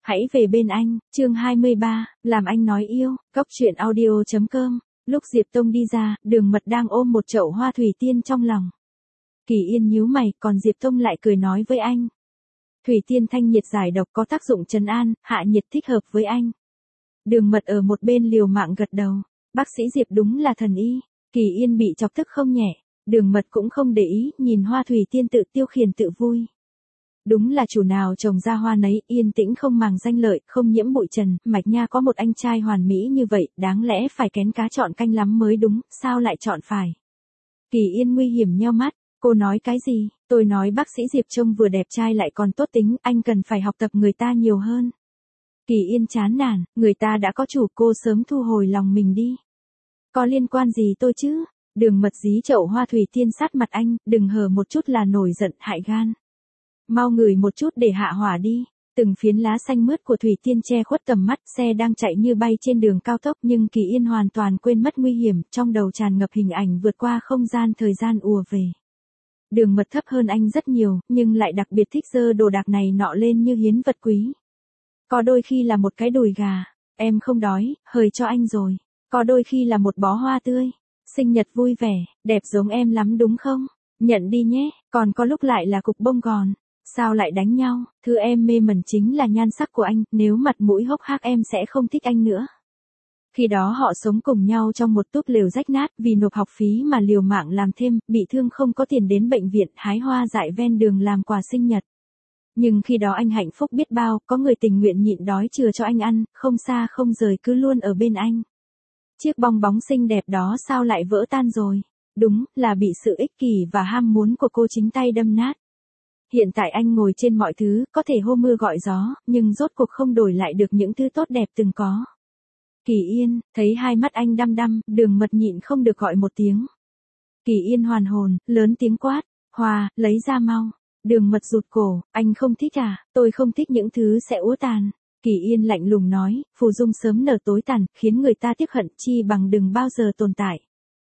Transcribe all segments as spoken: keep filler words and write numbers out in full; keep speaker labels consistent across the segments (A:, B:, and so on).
A: Hãy về bên anh, chương hai mươi ba, làm anh nói yêu, Cốc truyện audio.com. Lúc Diệp Tông đi ra, Đường Mật đang ôm một chậu hoa thủy tiên trong lòng. Kỳ Yên nhíu mày, còn Diệp Tông lại cười nói với anh. Thủy tiên thanh nhiệt giải độc có tác dụng trấn an, hạ nhiệt thích hợp với anh. Đường Mật ở một bên liều mạng gật đầu. Bác sĩ Diệp đúng là thần y. Kỳ Yên bị chọc tức không nhẹ. Đường Mật cũng không để ý, nhìn hoa thủy tiên tự tiêu khiển tự vui. Đúng là chủ nào trồng ra hoa nấy, yên tĩnh không màng danh lợi, không nhiễm bụi trần, Mạch Nha có một anh trai hoàn mỹ như vậy, đáng lẽ phải kén cá chọn canh lắm mới đúng, sao lại chọn phải. Kỳ Yên nguy hiểm nheo mắt, cô nói cái gì, tôi nói bác sĩ Diệp trông vừa đẹp trai lại còn tốt tính, anh cần phải học tập người ta nhiều hơn. Kỳ Yên chán nản, người ta đã có chủ, cô sớm thu hồi lòng mình đi. Có liên quan gì tôi chứ, Đường Mật dí chậu hoa thủy tiên sát mặt anh, đừng hờ một chút là nổi giận hại gan. Mau ngửi một chút để hạ hỏa đi. Từng phiến lá xanh mướt của thủy tiên che khuất tầm mắt, xe đang chạy như bay trên đường cao tốc nhưng Kỳ Yên hoàn toàn quên mất nguy hiểm, trong đầu tràn ngập hình ảnh vượt qua không gian thời gian ùa về. Đường Mật thấp hơn anh rất nhiều, nhưng lại đặc biệt thích giơ đồ đạc này nọ lên như hiến vật quý. Có đôi khi là một cái đùi gà, em không đói, hời cho anh rồi. Có đôi khi là một bó hoa tươi, sinh nhật vui vẻ, đẹp giống em lắm đúng không? Nhận đi nhé, còn có lúc lại là cục bông gòn. Sao lại đánh nhau, thứ em mê mẩn chính là nhan sắc của anh, nếu mặt mũi hốc hác em sẽ không thích anh nữa. Khi đó họ sống cùng nhau trong một túp lều rách nát, vì nộp học phí mà liều mạng làm thêm, bị thương không có tiền đến bệnh viện, hái hoa dại ven đường làm quà sinh nhật. Nhưng khi đó anh hạnh phúc biết bao, có người tình nguyện nhịn đói chừa cho anh ăn, không xa không rời cứ luôn ở bên anh. Chiếc bong bóng xinh đẹp đó sao lại vỡ tan rồi? Đúng, là bị sự ích kỷ và ham muốn của cô chính tay đâm nát. Hiện tại anh ngồi trên mọi thứ, có thể hô mưa gọi gió, nhưng rốt cuộc không đổi lại được những thứ tốt đẹp từng có. Kỳ Yên, thấy hai mắt anh đăm đăm, Đường Mật nhịn không được gọi một tiếng. Kỳ Yên hoàn hồn, lớn tiếng quát, Hòa, lấy ra mau. Đường Mật rụt cổ, anh không thích à, tôi không thích những thứ sẽ úa tàn. Kỳ Yên lạnh lùng nói, phù dung sớm nở tối tàn, khiến người ta tiếc hận chi bằng đừng bao giờ tồn tại.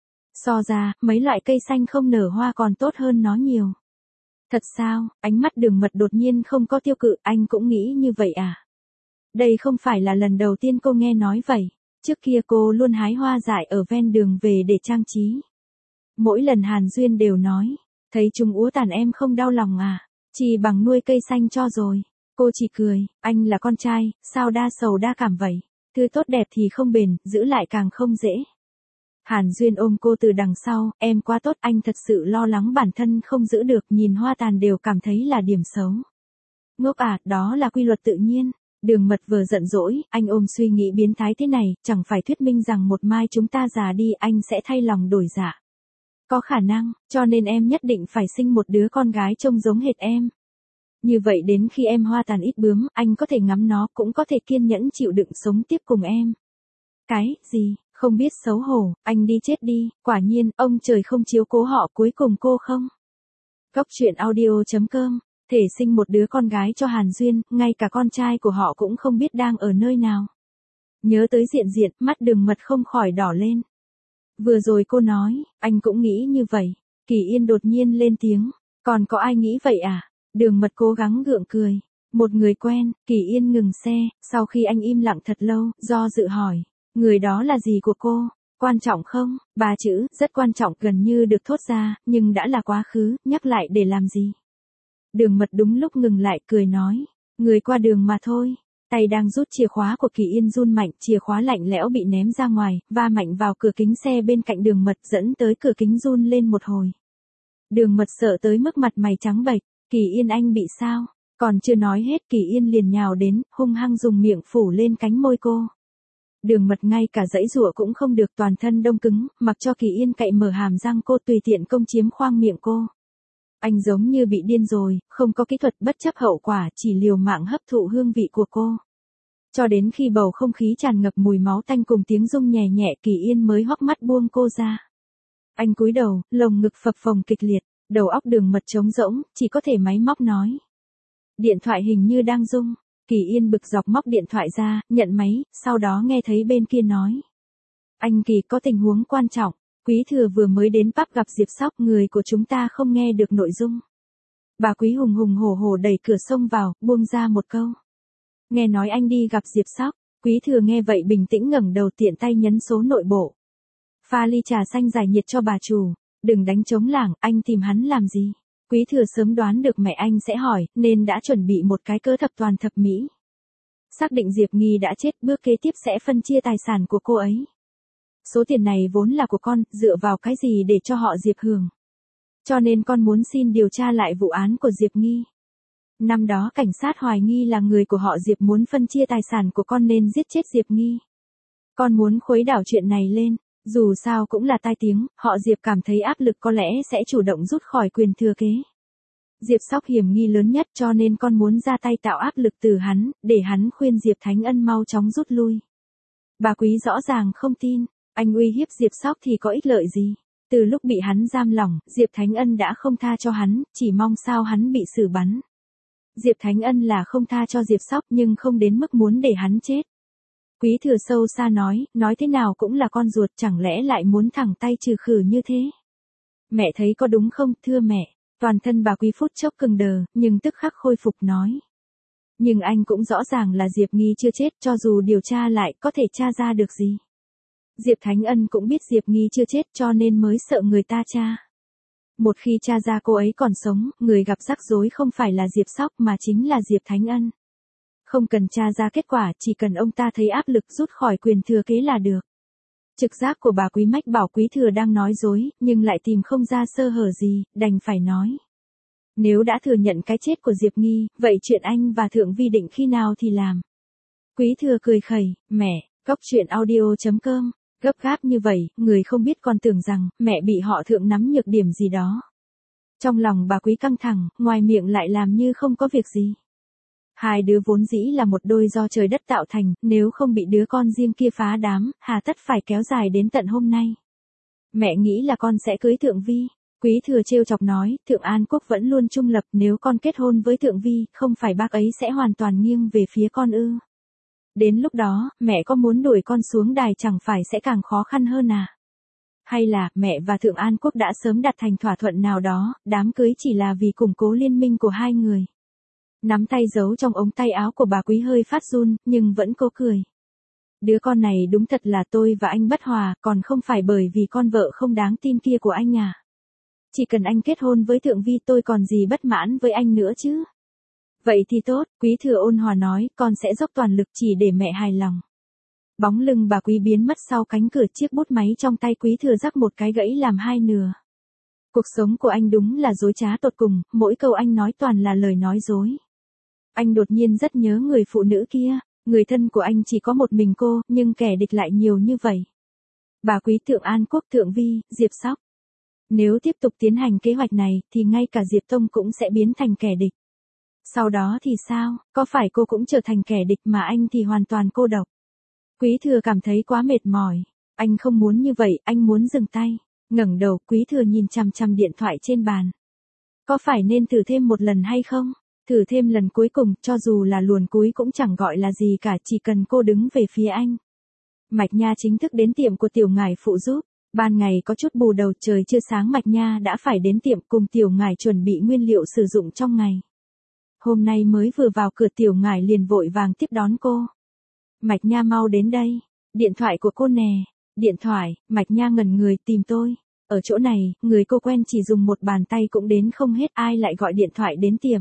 A: So ra, mấy loại cây xanh không nở hoa còn tốt hơn nó nhiều. Thật sao, ánh mắt Đường Mật đột nhiên không có tiêu cự, anh cũng nghĩ như vậy à? Đây không phải là lần đầu tiên cô nghe nói vậy, trước kia cô luôn hái hoa dại ở ven đường về để trang trí. Mỗi lần Hàn Duyên đều nói, thấy chúng úa tàn em không đau lòng à, chỉ bằng nuôi cây xanh cho rồi. Cô chỉ cười, anh là con trai, sao đa sầu đa cảm vậy, thứ tốt đẹp thì không bền, giữ lại càng không dễ. Hàn Duyên ôm cô từ đằng sau, em quá tốt, anh thật sự lo lắng bản thân không giữ được, nhìn hoa tàn đều cảm thấy là điểm xấu. Ngốc à, đó là quy luật tự nhiên. Đường Mật vừa giận dỗi, anh ôm suy nghĩ biến thái thế này, chẳng phải thuyết minh rằng một mai chúng ta già đi anh sẽ thay lòng đổi dạ. Có khả năng, cho nên em nhất định phải sinh một đứa con gái trông giống hệt em. Như vậy đến khi em hoa tàn ít bướm, anh có thể ngắm nó, cũng có thể kiên nhẫn chịu đựng sống tiếp cùng em. Cái, gì? Không biết xấu hổ, anh đi chết đi, quả nhiên, ông trời không chiếu cố họ cuối cùng cô không. Cốc truyện audio.com, thể sinh một đứa con gái cho Hàn Duyên, ngay cả con trai của họ cũng không biết đang ở nơi nào. Nhớ tới Diện Diện, mắt Đường Mật không khỏi đỏ lên. Vừa rồi cô nói, anh cũng nghĩ như vậy. Kỳ Yên đột nhiên lên tiếng, còn có ai nghĩ vậy à? Đường Mật cố gắng gượng cười. Một người quen, Kỳ Yên ngừng xe, sau khi anh im lặng thật lâu, do dự hỏi. Người đó là gì của cô? Quan trọng không? Ba chữ, rất quan trọng, gần như được thốt ra, nhưng đã là quá khứ, nhắc lại để làm gì? Đường Mật đúng lúc ngừng lại, cười nói. Người qua đường mà thôi. Tay đang rút chìa khóa của Kỳ Yên run mạnh, chìa khóa lạnh lẽo bị ném ra ngoài, va mạnh vào cửa kính xe bên cạnh Đường Mật, dẫn tới cửa kính run lên một hồi. Đường Mật sợ tới mức mặt mày trắng bệch. Kỳ Yên anh bị sao? Còn chưa nói hết, Kỳ Yên liền nhào đến, hung hăng dùng miệng phủ lên cánh môi cô. Đường Mật ngay cả giãy giụa cũng không được, toàn thân đông cứng, mặc cho Kỳ Yên cậy mở hàm răng cô tùy tiện công chiếm khoang miệng cô. Anh giống như bị điên rồi, không có kỹ thuật, bất chấp hậu quả, chỉ liều mạng hấp thụ hương vị của cô. Cho đến khi bầu không khí tràn ngập mùi máu tanh cùng tiếng rung nhẹ nhẹ, Kỳ Yên mới hốc mắt buông cô ra. Anh cúi đầu, lồng ngực phập phồng kịch liệt, đầu óc Đường Mật trống rỗng, chỉ có thể máy móc nói. Điện thoại hình như đang rung. Kỳ Yên bực dọc móc điện thoại ra, nhận máy, sau đó nghe thấy bên kia nói. Anh Kỳ, có tình huống quan trọng, Quý Thừa vừa mới đến pub gặp Diệp Sóc, người của chúng ta không nghe được nội dung. Bà Quý hùng hùng hổ hổ đẩy cửa xông vào, buông ra một câu. Nghe nói anh đi gặp Diệp Sóc. Quý Thừa nghe vậy bình tĩnh ngẩng đầu tiện tay nhấn số nội bộ. Pha ly trà xanh giải nhiệt cho bà chủ. Đừng đánh trống lảng, anh tìm hắn làm gì? Quý Thừa sớm đoán được mẹ anh sẽ hỏi, nên đã chuẩn bị một cái cớ thập toàn thập mỹ. Xác định Diệp Nghi đã chết, bước kế tiếp sẽ phân chia tài sản của cô ấy. Số tiền này vốn là của con, dựa vào cái gì để cho họ Diệp hưởng. Cho nên con muốn xin điều tra lại vụ án của Diệp Nghi. Năm đó cảnh sát hoài nghi là người của họ Diệp muốn phân chia tài sản của con nên giết chết Diệp Nghi. Con muốn khuấy đảo chuyện này lên, dù sao cũng là tai tiếng, họ Diệp cảm thấy áp lực có lẽ sẽ chủ động rút khỏi quyền thừa kế. Diệp Sóc hiểm nghi lớn nhất cho nên con muốn ra tay tạo áp lực từ hắn, để hắn khuyên Diệp Thánh Ân mau chóng rút lui. Bà Quý rõ ràng không tin, anh uy hiếp Diệp Sóc thì có ích lợi gì. Từ lúc bị hắn giam lỏng, Diệp Thánh Ân đã không tha cho hắn, chỉ mong sao hắn bị xử bắn. Diệp Thánh Ân là không tha cho Diệp Sóc nhưng không đến mức muốn để hắn chết. Quý Thừa sâu xa nói, nói thế nào cũng là con ruột, chẳng lẽ lại muốn thẳng tay trừ khử như thế. Mẹ thấy có đúng không, thưa mẹ? Toàn thân bà Quý phút chốc cứng đờ, nhưng tức khắc khôi phục nói. Nhưng anh cũng rõ ràng là Diệp Nghi chưa chết, cho dù điều tra lại có thể tra ra được gì. Diệp Thánh Ân cũng biết Diệp Nghi chưa chết cho nên mới sợ người ta tra. Một khi tra ra cô ấy còn sống, người gặp rắc rối không phải là Diệp Sóc mà chính là Diệp Thánh Ân. Không cần tra ra kết quả, chỉ cần ông ta thấy áp lực rút khỏi quyền thừa kế là được. Trực giác của bà Quý mách bảo Quý Thừa đang nói dối, nhưng lại tìm không ra sơ hở gì, đành phải nói. Nếu đã thừa nhận cái chết của Diệp Nghi, vậy chuyện anh và Thượng Vi định khi nào thì làm? Quý Thừa cười khẩy, mẹ, cóc truyện audio chấm com. Gấp gáp như vậy, người không biết còn tưởng rằng, mẹ bị họ Thượng nắm nhược điểm gì đó. Trong lòng bà Quý căng thẳng, ngoài miệng lại làm như không có việc gì. Hai đứa vốn dĩ là một đôi do trời đất tạo thành, nếu không bị đứa con riêng kia phá đám, hà tất phải kéo dài đến tận hôm nay. Mẹ nghĩ là con sẽ cưới Thượng Vi. Quý Thừa trêu chọc nói, Thượng An Quốc vẫn luôn trung lập, nếu con kết hôn với Thượng Vi, không phải bác ấy sẽ hoàn toàn nghiêng về phía con ư? Đến lúc đó, mẹ có muốn đuổi con xuống đài chẳng phải sẽ càng khó khăn hơn à? Hay là, mẹ và Thượng An Quốc đã sớm đạt thành thỏa thuận nào đó, đám cưới chỉ là vì củng cố liên minh của hai người? Nắm tay giấu trong ống tay áo của bà Quý hơi phát run, nhưng vẫn cố cười. Đứa con này đúng thật là tôi và anh bất hòa, còn không phải bởi vì con vợ không đáng tin kia của anh à? Chỉ cần anh kết hôn với Thượng Vi tôi còn gì bất mãn với anh nữa chứ? Vậy thì tốt, Quý Thừa ôn hòa nói, con sẽ dốc toàn lực chỉ để mẹ hài lòng. Bóng lưng bà Quý biến mất sau cánh cửa, chiếc bút máy trong tay Quý Thừa rắc một cái gãy làm hai nửa. Cuộc sống của anh đúng là dối trá tột cùng, mỗi câu anh nói toàn là lời nói dối. Anh đột nhiên rất nhớ người phụ nữ kia, người thân của anh chỉ có một mình cô, nhưng kẻ địch lại nhiều như vậy. Bà Quý, Thượng An Quốc, Thượng Vi, Diệp Sóc. Nếu tiếp tục tiến hành kế hoạch này, thì ngay cả Diệp Tông cũng sẽ biến thành kẻ địch. Sau đó thì sao, có phải cô cũng trở thành kẻ địch mà anh thì hoàn toàn cô độc? Quý Thừa cảm thấy quá mệt mỏi. Anh không muốn như vậy, anh muốn dừng tay. Ngẩng đầu, Quý Thừa nhìn chằm chằm điện thoại trên bàn. Có phải nên thử thêm một lần hay không? Thử thêm lần cuối cùng, cho dù là luồn cúi cũng chẳng gọi là gì cả, chỉ cần cô đứng về phía anh. Mạch Nha chính thức đến tiệm của Tiểu Ngải phụ giúp. Ban ngày có chút bù đầu, trời chưa sáng Mạch Nha đã phải đến tiệm cùng Tiểu Ngải chuẩn bị nguyên liệu sử dụng trong ngày. Hôm nay mới vừa vào cửa Tiểu Ngải liền vội vàng tiếp đón cô. Mạch Nha mau đến đây. Điện thoại của cô nè. Điện thoại, Mạch Nha ngẩn người, tìm tôi. Ở chỗ này, người cô quen chỉ dùng một bàn tay cũng đến không hết, ai lại gọi điện thoại đến tiệm.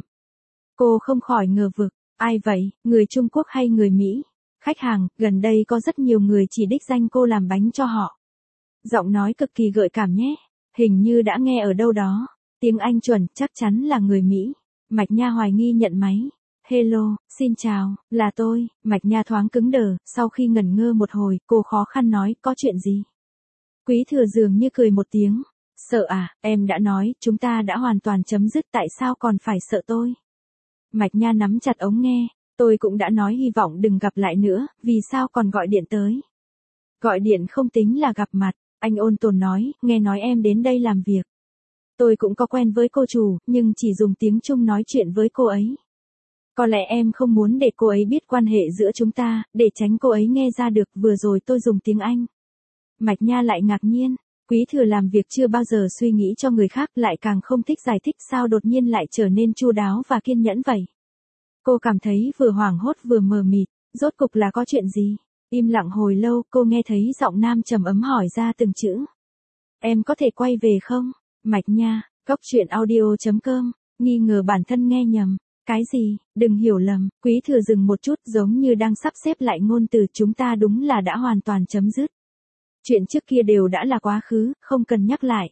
A: Cô không khỏi ngờ vực, ai vậy, người Trung Quốc hay người Mỹ? Khách hàng, gần đây có rất nhiều người chỉ đích danh cô làm bánh cho họ. Giọng nói cực kỳ gợi cảm nhé. Hình như đã nghe ở đâu đó. Tiếng Anh chuẩn, chắc chắn là người Mỹ. Mạch Nha hoài nghi nhận máy. Hello, xin chào, là tôi. Mạch Nha thoáng cứng đờ, sau khi ngẩn ngơ một hồi, cô khó khăn nói, có chuyện gì? Quý Thừa dường như cười một tiếng. Sợ à, em đã nói, chúng ta đã hoàn toàn chấm dứt, tại sao còn phải sợ tôi? Mạch Nha nắm chặt ống nghe, tôi cũng đã nói hy vọng đừng gặp lại nữa, vì sao còn gọi điện tới? Gọi điện không tính là gặp mặt, anh ôn tồn nói, nghe nói em đến đây làm việc. Tôi cũng có quen với cô chủ, nhưng chỉ dùng tiếng Trung nói chuyện với cô ấy. Có lẽ em không muốn để cô ấy biết quan hệ giữa chúng ta, để tránh cô ấy nghe ra được, vừa rồi tôi dùng tiếng Anh. Mạch Nha lại ngạc nhiên, Quý Thừa làm việc chưa bao giờ suy nghĩ cho người khác, lại càng không thích giải thích, sao đột nhiên lại trở nên chu đáo và kiên nhẫn vậy. Cô cảm thấy vừa hoảng hốt vừa mờ mịt, rốt cục là có chuyện gì? Im lặng hồi lâu, cô nghe thấy giọng nam trầm ấm hỏi ra từng chữ. Em có thể quay về không? Mạch Nha, Cốc Truyện Audio chấm com, nghi ngờ bản thân nghe nhầm. Cái gì? Đừng hiểu lầm. Quý Thừa dừng một chút giống như đang sắp xếp lại ngôn từ, chúng ta đúng là đã hoàn toàn chấm dứt. Chuyện trước kia đều đã là quá khứ, không cần nhắc lại.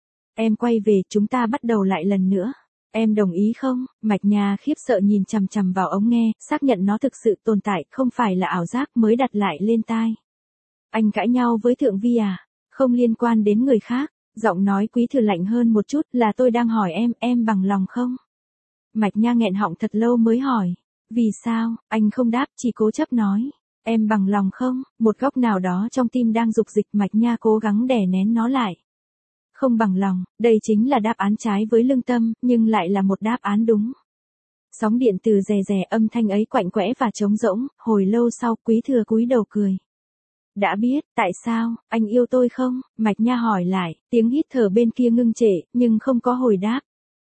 A: Em quay về, chúng ta bắt đầu lại lần nữa. Em đồng ý không? Mạch Nha khiếp sợ nhìn chằm chằm vào ống nghe, xác nhận nó thực sự tồn tại, không phải là ảo giác, mới đặt lại lên tai. Anh cãi nhau với Thượng Vi à? Không liên quan đến người khác. Giọng nói Quý Thừa lạnh hơn một chút, là tôi đang hỏi em, em bằng lòng không? Mạch Nha nghẹn họng thật lâu mới hỏi. Vì sao? Anh không đáp, chỉ cố chấp nói. Em bằng lòng không? Một góc nào đó trong tim đang dục dịch, Mạch Nha cố gắng đè nén nó lại. Không bằng lòng, đây chính là đáp án trái với lương tâm, nhưng lại là một đáp án đúng. Sóng điện từ rè rè, âm thanh ấy quạnh quẽ và trống rỗng, hồi lâu sau Quý Thừa cúi đầu cười. Đã biết, tại sao, anh yêu tôi không? Mạch Nha hỏi lại, tiếng hít thở bên kia ngưng trệ, nhưng không có hồi đáp.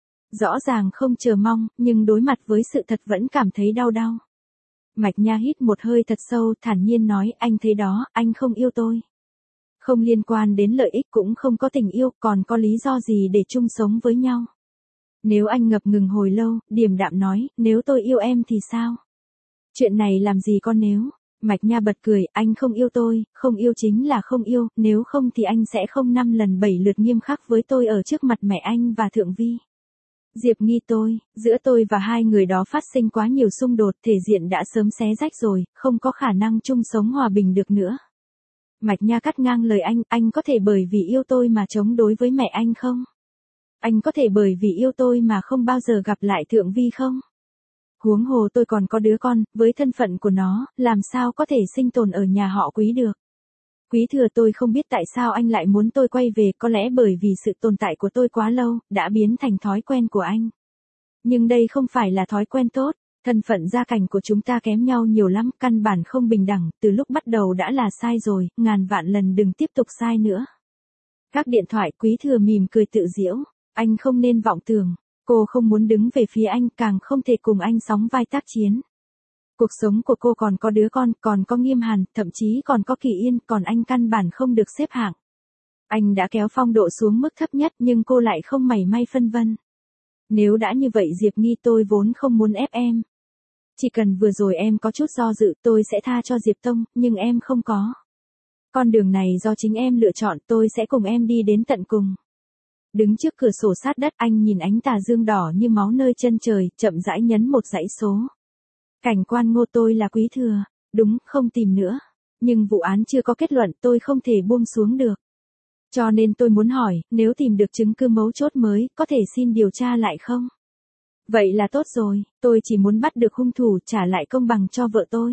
A: Rõ ràng không chờ mong, nhưng đối mặt với sự thật vẫn cảm thấy đau đau. Mạch Nha hít một hơi thật sâu, thản nhiên nói, anh thấy đó, anh không yêu tôi. Không liên quan đến lợi ích, cũng không có tình yêu, còn có lý do gì để chung sống với nhau. Nếu anh ngập ngừng hồi lâu, điềm đạm nói, nếu tôi yêu em thì sao? Chuyện này làm gì con nếu? Mạch Nha bật cười, anh không yêu tôi, không yêu chính là không yêu, nếu không thì anh sẽ không năm lần bảy lượt nghiêm khắc với tôi ở trước mặt mẹ anh và Thượng Vi. Diệp Nghi tôi, giữa tôi và hai người đó phát sinh quá nhiều xung đột, thể diện đã sớm xé rách rồi, không có khả năng chung sống hòa bình được nữa. Mạch Nha cắt ngang lời anh, anh có thể bởi vì yêu tôi mà chống đối với mẹ anh không? Anh có thể bởi vì yêu tôi mà không bao giờ gặp lại Thượng Vi không? Huống hồ tôi còn có đứa con, với thân phận của nó, làm sao có thể sinh tồn ở nhà họ Quý được? Quý Thừa, tôi không biết tại sao anh lại muốn tôi quay về, có lẽ bởi vì sự tồn tại của tôi quá lâu, đã biến thành thói quen của anh. Nhưng đây không phải là thói quen tốt, thân phận gia cảnh của chúng ta kém nhau nhiều lắm, căn bản không bình đẳng, từ lúc bắt đầu đã là sai rồi, ngàn vạn lần đừng tiếp tục sai nữa. Các điện thoại. Quý Thừa mỉm cười tự giễu, anh không nên vọng tưởng, cô không muốn đứng về phía anh, càng không thể cùng anh sóng vai tác chiến. Cuộc sống của cô còn có đứa con, còn có Nghiêm Hàn, thậm chí còn có Kỳ Yên, còn anh căn bản không được xếp hạng. Anh đã kéo phong độ xuống mức thấp nhất nhưng cô lại không mảy may phân vân. Nếu đã như vậy Diệp Nghi, tôi vốn không muốn ép em. Chỉ cần vừa rồi em có chút do dự, tôi sẽ tha cho Diệp Tông, nhưng em không có. Con đường này do chính em lựa chọn, tôi sẽ cùng em đi đến tận cùng. Đứng trước cửa sổ sát đất, anh nhìn ánh tà dương đỏ như máu nơi chân trời, chậm rãi nhấn một dãy số. Cảnh quan Ngô, tôi là Quý Thừa. Đúng, không tìm nữa. Nhưng vụ án chưa có kết luận, tôi không thể buông xuống được. Cho nên tôi muốn hỏi, nếu tìm được chứng cứ mấu chốt mới, có thể xin điều tra lại không? Vậy là tốt rồi, tôi chỉ muốn bắt được hung thủ, trả lại công bằng cho vợ tôi.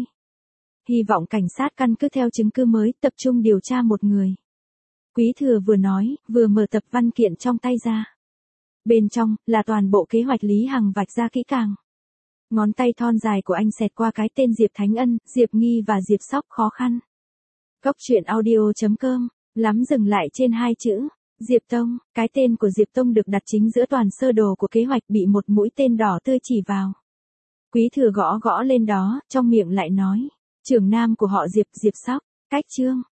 A: Hy vọng cảnh sát căn cứ theo chứng cứ mới, tập trung điều tra một người. Quý Thừa vừa nói, vừa mở tập văn kiện trong tay ra. Bên trong, là toàn bộ kế hoạch Lý Hằng vạch ra kỹ càng. Ngón tay thon dài của anh xẹt qua cái tên Diệp Thánh Ân, Diệp Nghi và Diệp Sóc khó khăn. Cốc Truyện Audio chấm com, lắm dừng lại trên hai chữ. Diệp Tông, cái tên của Diệp Tông được đặt chính giữa toàn sơ đồ của kế hoạch, bị một mũi tên đỏ tươi chỉ vào. Quý Thừa gõ gõ lên đó, trong miệng lại nói. Trưởng nam của họ Diệp, Diệp Sóc, cách chương.